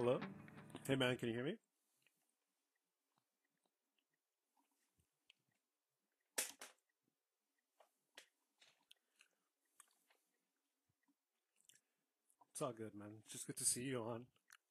Hello? Hey man, can you hear me? It's all good, man. It's just good to see you on.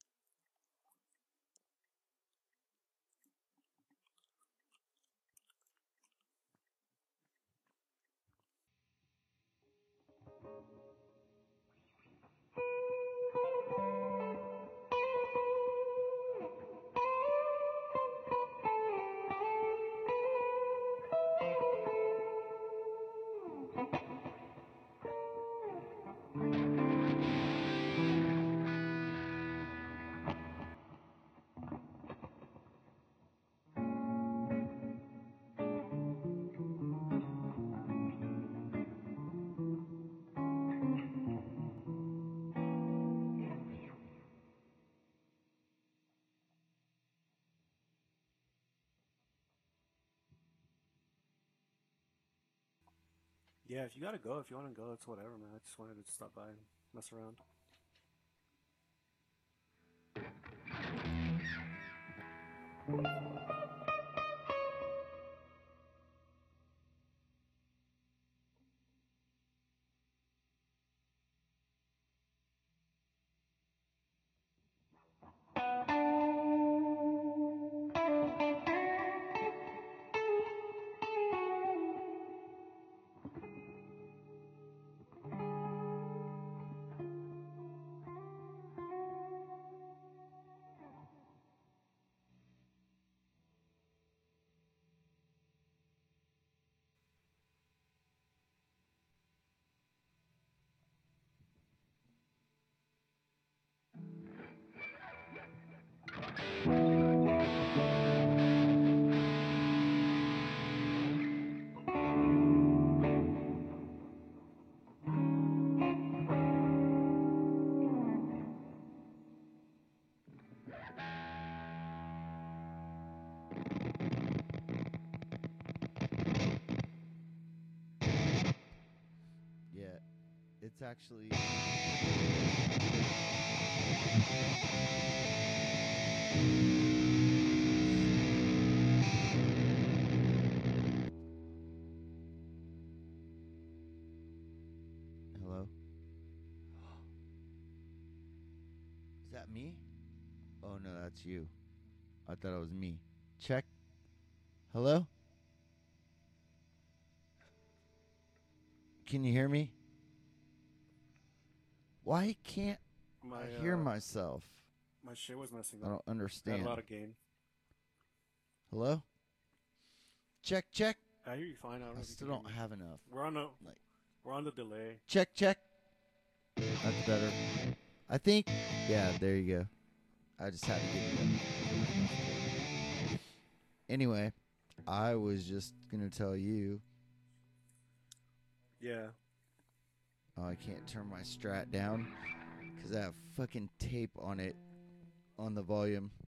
Yeah, if you gotta go, if you wanna go, it's whatever, man. I just wanted to stop by and mess around. Yeah, it's actually. Hello? Is that me? Oh no, that's you. I thought it was me. Check. Hello? Can you hear me? Why can't I My hear myself? my shit was messing I up. don't I had a understand. lot of gain. Hello? Check, check. I hear you fine. I don't I know if you still can hear don't me. have enough. We're on a Like, we're on the delay. check, check. That's better. I think. Yeah, there you go. I just had to get it. Anyway, I was just gonna tell you. Yeah. Oh, I can't turn my Strat down because I have fucking tape on it on the volume.